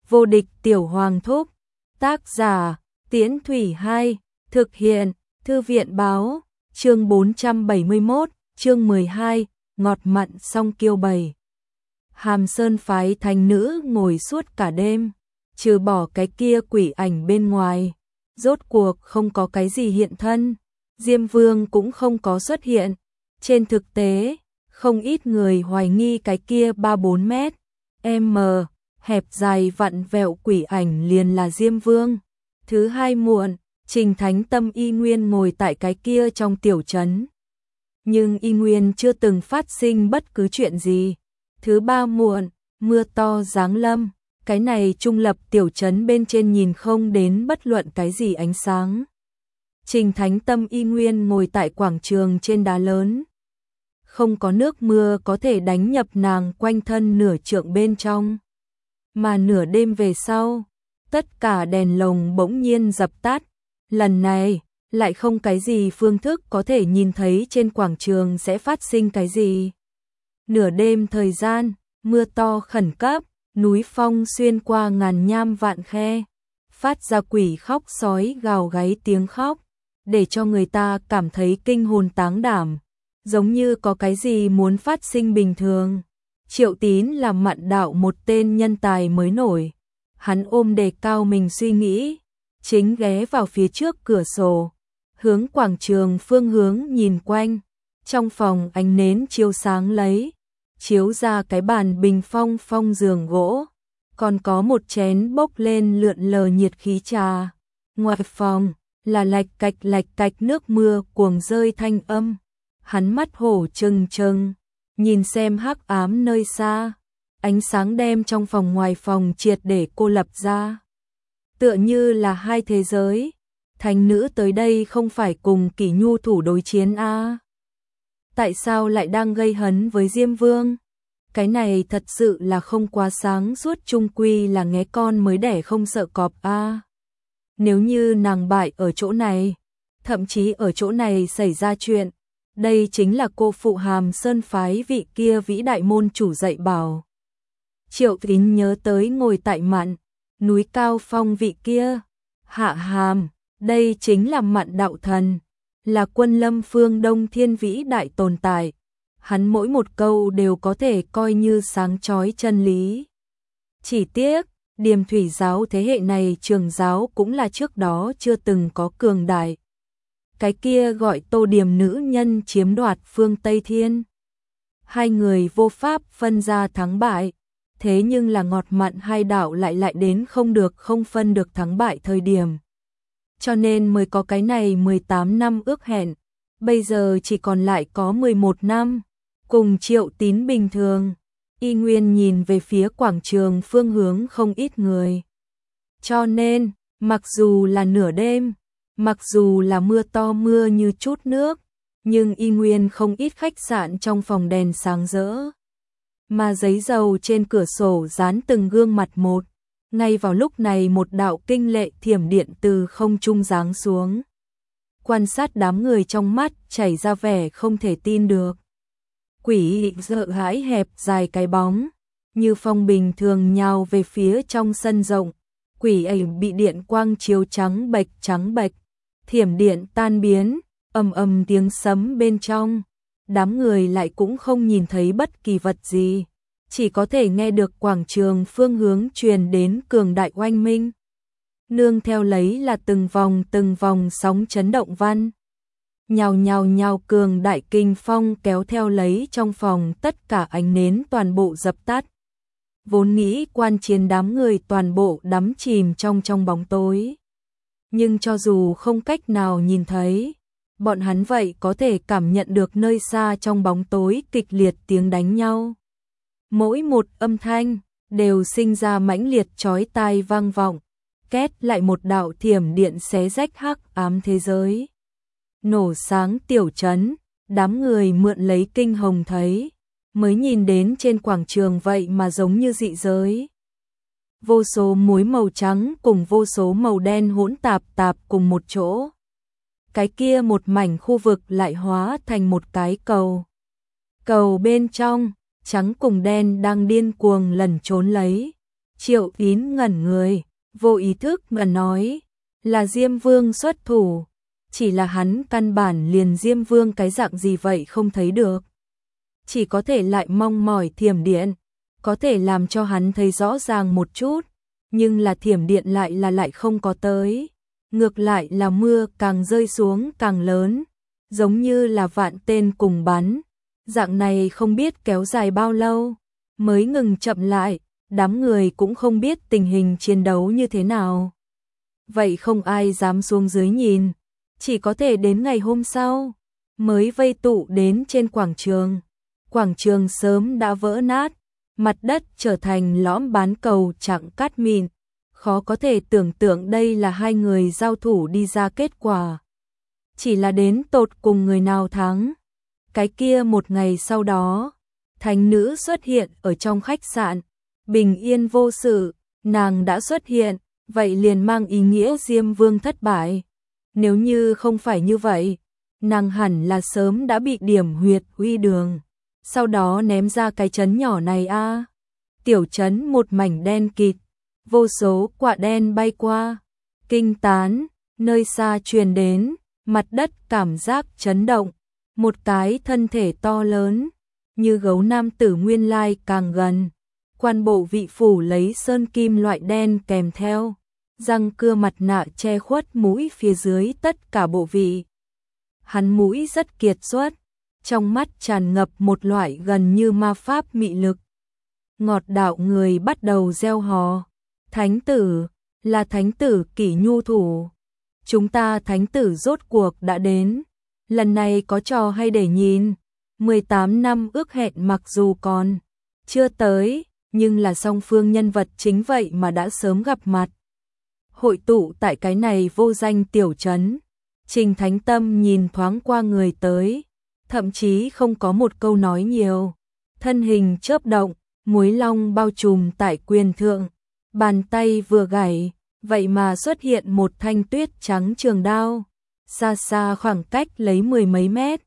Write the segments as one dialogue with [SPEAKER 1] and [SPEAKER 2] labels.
[SPEAKER 1] Vô địch tiểu hoàng thúc. Tác giả Tiễn Thủy 2. Thực hiện Thư viện báo. Chương 471, chương 12, ngọt mặn song kiêu bầy. Hàm Sơn phái thánh nữ ngồi suốt cả đêm, trừ bỏ cái kia quỷ ảnh bên ngoài, rốt cuộc không có cái gì hiện thân. Diêm Vương cũng không có xuất hiện. Trên thực tế, không ít người hoài nghi cái kia 3-4 mét m hẹp dài vặn vẹo quỷ ảnh liền là Diêm Vương. Thứ hai muộn, Trình Thánh Tâm y nguyên ngồi tại cái kia trong tiểu trấn, nhưng y nguyên chưa từng phát sinh bất cứ chuyện gì. Thứ ba muộn, mưa to giáng lâm, cái này trung lập tiểu trấn bên trên nhìn không đến bất luận cái gì ánh sáng. Trình Thánh Tâm y nguyên ngồi tại quảng trường trên đá lớn, không có nước mưa có thể đánh nhập nàng quanh thân nửa trượng bên trong. Mà nửa đêm về sau, tất cả đèn lồng bỗng nhiên dập tắt. Lần này, lại không cái gì phương thức có thể nhìn thấy trên quảng trường sẽ phát sinh cái gì. Nửa đêm thời gian, mưa to khẩn cấp, núi phong xuyên qua ngàn nham vạn khe, phát ra quỷ khóc sói gào gáy tiếng khóc, để cho người ta cảm thấy kinh hồn táng đảm, giống như có cái gì muốn phát sinh bình thường. Triệu Tín là Mạn đạo một tên nhân tài mới nổi, hắn ôm đề cao mình suy nghĩ, chính ghé vào phía trước cửa sổ, hướng quảng trường phương hướng nhìn quanh. Trong phòng ánh nến chiếu sáng lấy, chiếu ra cái bàn bình phong phong giường gỗ, còn có một chén bốc lên lượn lờ nhiệt khí trà. Ngoài phòng là lạch cạch nước mưa cuồng rơi thanh âm. Hắn mắt hổ trừng trừng, nhìn xem hắc ám nơi xa, ánh sáng đem trong phòng ngoài phòng triệt để cô lập ra. Tựa như là hai thế giới, thánh nữ tới đây không phải cùng Kỷ Nhu thủ đối chiến a? Tại sao lại đang gây hấn với Diêm Vương? Cái này thật sự là không quá sáng suốt, chung quy là nghé con mới đẻ không sợ cọp a. Nếu như nàng bại ở chỗ này, thậm chí ở chỗ này xảy ra chuyện, đây chính là cô phụ Hàm Sơn phái vị kia vĩ đại môn chủ dạy bảo. Triệu Tín nhớ tới ngồi tại Mạn núi cao phong vị kia, Hạ Hàm, đây chính là Mạn đạo thần, là quân lâm phương Đông thiên vĩ đại tồn tại. Hắn mỗi một câu đều có thể coi như sáng chói chân lý. Chỉ tiếc, Điềm Thủy giáo thế hệ này trường giáo cũng là trước đó chưa từng có cường đại. Cái kia gọi Tô Điềm nữ nhân chiếm đoạt phương Tây Thiên. Hai người vô pháp phân ra thắng bại, thế nhưng là ngọt mặn hai đạo lại đến không được không phân được thắng bại thời điểm. Cho nên mới có cái này 18 năm ước hẹn, bây giờ chỉ còn lại có 11 năm. Cùng Triệu Tín bình thường, y nguyên nhìn về phía quảng trường phương hướng không ít người. Cho nên, mặc dù là nửa đêm, mặc dù là mưa to mưa như chút nước, nhưng y nguyên không ít khách sạn trong phòng đèn sáng rỡ. Mà giấy dầu trên cửa sổ dán từng gương mặt một. Ngay vào lúc này một đạo kinh lệ thiểm điện từ không trung giáng xuống. Quan sát đám người trong mắt chảy ra vẻ không thể tin được. Quỷ sợ hãi hẹp dài cái bóng, như phong bình thường nhào về phía trong sân rộng. Quỷ ảnh bị điện quang chiếu trắng bệch, thiểm điện tan biến, ầm tiếng sấm bên trong. Đám người lại cũng không nhìn thấy bất kỳ vật gì, chỉ có thể nghe được quảng trường phương hướng truyền đến cường đại oanh minh. Nương theo lấy là từng vòng sóng chấn động văn. Nhào cường đại kinh phong kéo theo lấy trong phòng tất cả ánh nến toàn bộ dập tắt. Vốn nghĩ quan chiến đám người toàn bộ đắm chìm trong bóng tối. Nhưng cho dù không cách nào nhìn thấy, bọn hắn vậy có thể cảm nhận được nơi xa trong bóng tối kịch liệt tiếng đánh nhau. Mỗi một âm thanh đều sinh ra mãnh liệt chói tai vang vọng, két lại một đạo thiểm điện xé rách hắc ám thế giới. Nổ sáng tiểu trấn, đám người mượn lấy kinh hồng thấy, mới nhìn đến trên quảng trường vậy mà giống như dị giới. Vô số muối màu trắng cùng vô số màu đen hỗn tạp cùng một chỗ. Cái kia một mảnh khu vực lại hóa thành một cái cầu. Cầu bên trong, trắng cùng đen đang điên cuồng lẩn trốn lấy. Triệu Tín ngẩn người, vô ý thức mà nói, là Diêm Vương xuất thủ, chỉ là hắn căn bản liền Diêm Vương cái dạng gì vậy không thấy được. Chỉ có thể lại mong mỏi thiểm điện, có thể làm cho hắn thấy rõ ràng một chút, nhưng là thiểm điện lại không có tới. Ngược lại là mưa càng rơi xuống càng lớn, giống như là vạn tên cùng bắn. Dạng này không biết kéo dài bao lâu, mới ngừng chậm lại, đám người cũng không biết tình hình chiến đấu như thế nào. Vậy không ai dám xuống dưới nhìn, chỉ có thể đến ngày hôm sau, mới vây tụ đến trên quảng trường. Quảng trường sớm đã vỡ nát, mặt đất trở thành lõm bán cầu chặng cát mịn. Khó có thể tưởng tượng đây là hai người giao thủ đi ra kết quả. Chỉ là đến tột cùng người nào thắng. Cái kia một ngày sau đó, thánh nữ xuất hiện ở trong khách sạn, bình yên vô sự, nàng đã xuất hiện, vậy liền mang ý nghĩa Diêm Vương thất bại. Nếu như không phải như vậy, nàng hẳn là sớm đã bị điểm huyệt uy đường, sau đó ném ra cái trấn nhỏ này a. Tiểu trấn một mảnh đen kịt, vô số quạ đen bay qua, kinh tán, nơi xa truyền đến, mặt đất cảm giác chấn động, một cái thân thể to lớn, như gấu nam tử nguyên lai càng gần. Quan bộ vị phủ lấy sơn kim loại đen kèm theo, răng cưa mặt nạ che khuất mũi phía dưới tất cả bộ vị. Hắn mũi rất kiệt xuất, trong mắt tràn ngập một loại gần như ma pháp mị lực. Ngọt đạo người bắt đầu reo hò, thánh tử, là thánh tử Kỷ Nhu thủ. Chúng ta thánh tử rốt cuộc đã đến, lần này có trò hay để nhìn. 18 năm ước hẹn mặc dù còn chưa tới, nhưng là song phương nhân vật chính vậy mà đã sớm gặp mặt. Hội tụ tại cái này vô danh tiểu trấn, Trình Thánh Tâm nhìn thoáng qua người tới, thậm chí không có một câu nói nhiều. Thân hình chớp động, muối long bao trùm tại quyền thượng, bàn tay vừa gảy, vậy mà xuất hiện một thanh tuyết trắng trường đao, xa xa khoảng cách lấy mười mấy mét.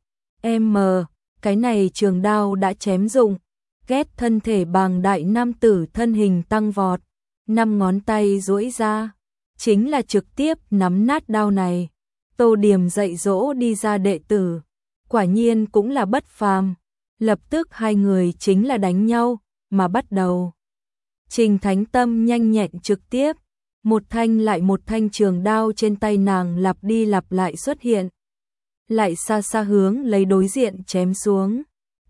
[SPEAKER 1] Cái này trường đao đã chém dụng, ghét thân thể bàng đại nam tử thân hình tăng vọt, 5 ngón tay duỗi ra, chính là trực tiếp nắm nát đao này. Tô Điểm dạy dỗ đi ra đệ tử, quả nhiên cũng là bất phàm, lập tức hai người chính là đánh nhau, mà bắt đầu. Trình Thánh Tâm nhanh nhẹn trực tiếp, một thanh lại một thanh trường đao trên tay nàng lặp đi lặp lại xuất hiện, lại xa xa hướng lấy đối diện chém xuống.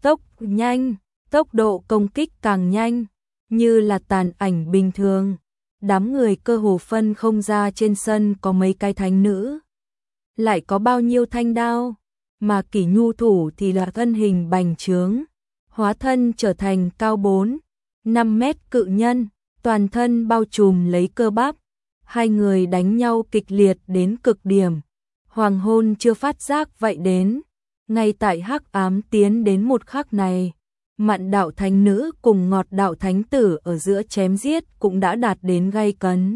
[SPEAKER 1] Tốc độ công kích càng nhanh, như là tàn ảnh bình thường. Đám người cơ hồ phân không ra trên sân có mấy cái thánh nữ, lại có bao nhiêu thanh đao, mà Kỷ Nhu thủ thì là thân hình bành trướng, hóa thân trở thành cao 4-5 mét cự nhân, toàn thân bao trùm lấy cơ bắp. Hai người đánh nhau kịch liệt đến cực điểm. Hoàng hôn chưa phát giác vậy đến, ngay tại hắc ám tiến đến một khắc này, Mạn đạo thánh nữ cùng Ngọt đạo thánh tử ở giữa chém giết cũng đã đạt đến gay cấn.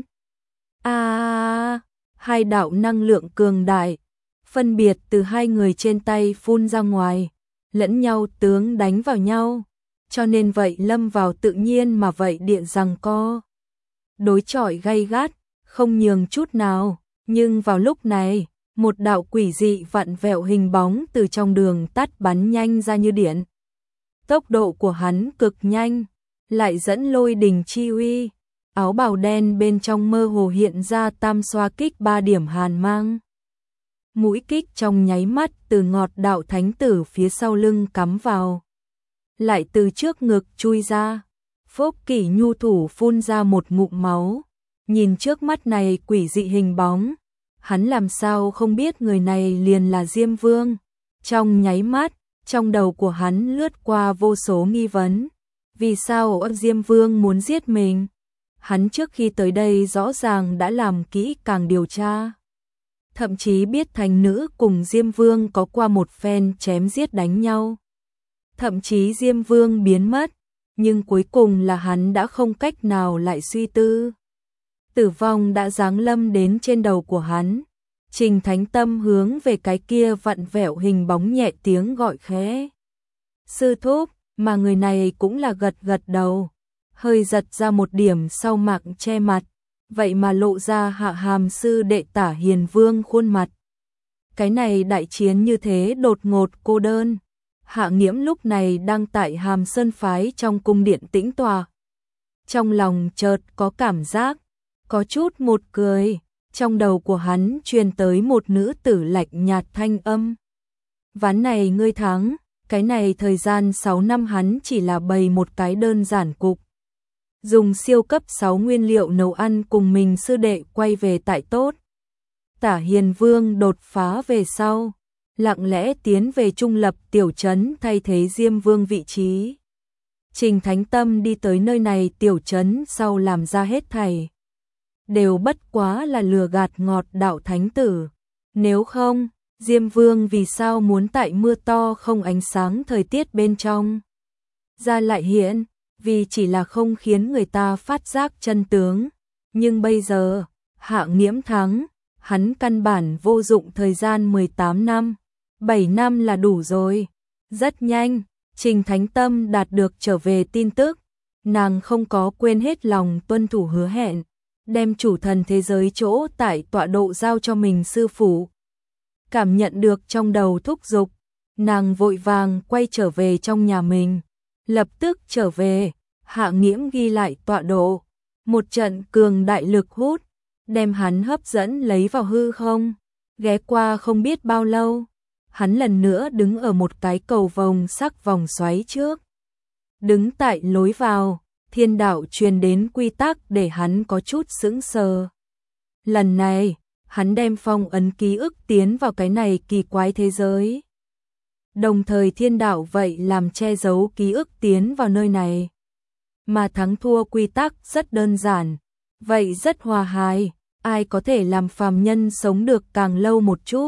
[SPEAKER 1] Hai đạo năng lượng cường đại, phân biệt từ hai người trên tay phun ra ngoài, lẫn nhau tướng đánh vào nhau, cho nên vậy lâm vào tự nhiên mà vậy điện giằng co. Đối chọi gay gắt, không nhường chút nào, nhưng vào lúc này, một đạo quỷ dị vặn vẹo hình bóng từ trong đường tắt bắn nhanh ra như điện. Tốc độ của hắn cực nhanh, lại dẫn lôi đình chi uy, áo bào đen bên trong mơ hồ hiện ra tam xoa kích 3 điểm hàn mang. Mũi kích trong nháy mắt từ Ngọt đạo thánh tử phía sau lưng cắm vào, lại từ trước ngực chui ra. Phốc, Kỷ Nhu thủ phun ra một ngụm máu, nhìn trước mắt này quỷ dị hình bóng, hắn làm sao không biết người này liền là Diêm Vương. Trong nháy mắt, trong đầu của hắn lướt qua vô số nghi vấn. Vì sao Diêm Vương muốn giết mình? Hắn trước khi tới đây rõ ràng đã làm kỹ càng điều tra. Thậm chí biết thánh nữ cùng Diêm Vương có qua một phen chém giết đánh nhau. Thậm chí Diêm Vương biến mất, nhưng cuối cùng là hắn đã không cách nào lại suy tư. Tử vong đã giáng lâm đến trên đầu của hắn. Trình Thánh Tâm hướng về cái kia vặn vẹo hình bóng nhẹ tiếng gọi khẽ. Sư thúc, mà người này cũng là gật gật đầu. hơi giật ra một điểm sau mạng che mặt, vậy mà lộ ra Hạ Hàm sư đệ Tả Hiền Vương khuôn mặt. Cái này đại chiến như thế đột ngột cô đơn. Hạ Nghiễm lúc này đang tại Hàm Sơn phái trong cung điện tĩnh tọa. Trong lòng chợt có cảm giác, có chút một cười, trong đầu của hắn truyền tới một nữ tử lạnh nhạt thanh âm. Ván này ngươi thắng, cái này thời gian 6 năm hắn chỉ là bày một cái đơn giản cục. Dùng siêu cấp 6 nguyên liệu nấu ăn cùng mình sư đệ quay về tại tốt. Tả Hiền Vương đột phá về sau, lặng lẽ tiến về trung lập tiểu trấn thay thế Diêm Vương vị trí. Trình Thánh Tâm đi tới nơi này tiểu trấn sau làm ra hết thảy. Đều bất quá là lừa gạt ngọt đạo thánh tử. Nếu không, Diêm Vương vì sao muốn tại mưa to không ánh sáng thời tiết bên trong ra lại hiện, vì chỉ là không khiến người ta phát giác chân tướng. Nhưng bây giờ, Hạ Nghiễm thắng, hắn căn bản vô dụng thời gian 18 năm, 7 năm là đủ rồi. Rất nhanh, Trình Thánh Tâm đạt được trở về tin tức, nàng không có quên hết lòng tuân thủ hứa hẹn, đem chủ thần thế giới chỗ tại tọa độ giao cho mình sư phụ. Cảm nhận được trong đầu thúc giục, nàng vội vàng quay trở về trong nhà mình, lập tức trở về, Hạ Nghiễm ghi lại tọa độ, một trận cường đại lực hút, đem hắn hấp dẫn lấy vào hư không, ghé qua không biết bao lâu, hắn lần nữa đứng ở một cái cầu vồng sắc vòng xoáy trước. Đứng tại lối vào, thiên đạo truyền đến quy tắc để hắn có chút sững sờ. Lần này, hắn đem phong ấn ký ức tiến vào cái này kỳ quái thế giới. Đồng thời thiên đạo vậy làm che giấu ký ức tiến vào nơi này. Mà thắng thua quy tắc rất đơn giản, vậy rất hòa hài, ai có thể làm phàm nhân sống được càng lâu một chút.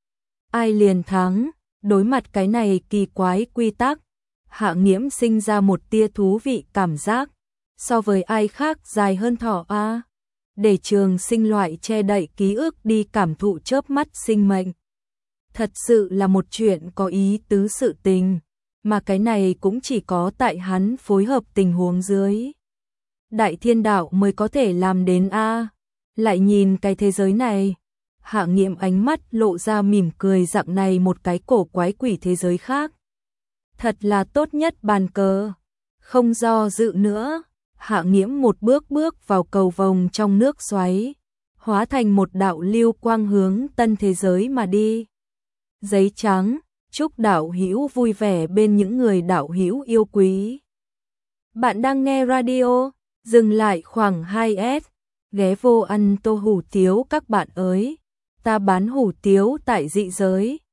[SPEAKER 1] Ai liền thắng, đối mặt cái này kỳ quái quy tắc, Hạ Nghiễm sinh ra một tia thú vị cảm giác, so với ai khác dài hơn thọ a. Để trường sinh loại che đậy ký ức đi cảm thụ chớp mắt sinh mệnh. Thật sự là một chuyện có ý tứ sự tình, mà cái này cũng chỉ có tại hắn phối hợp tình huống dưới. Đại thiên đạo mới có thể làm đến a. Lại nhìn cái thế giới này, Hạ Nghiễm ánh mắt lộ ra mỉm cười dạng này một cái cổ quái quỷ thế giới khác. Thật là tốt nhất bàn cờ. Không do dự nữa, Hạ Nghiễm một bước bước vào cầu vồng trong nước xoáy, hóa thành một đạo lưu quang hướng tân thế giới mà đi. Giấy trắng, chúc đạo hữu vui vẻ bên những người đạo hữu yêu quý. Bạn đang nghe radio, dừng lại khoảng 2S, ghé vô ăn tô hủ tiếu các bạn ơi. Ta bán hủ tiếu tại dị giới,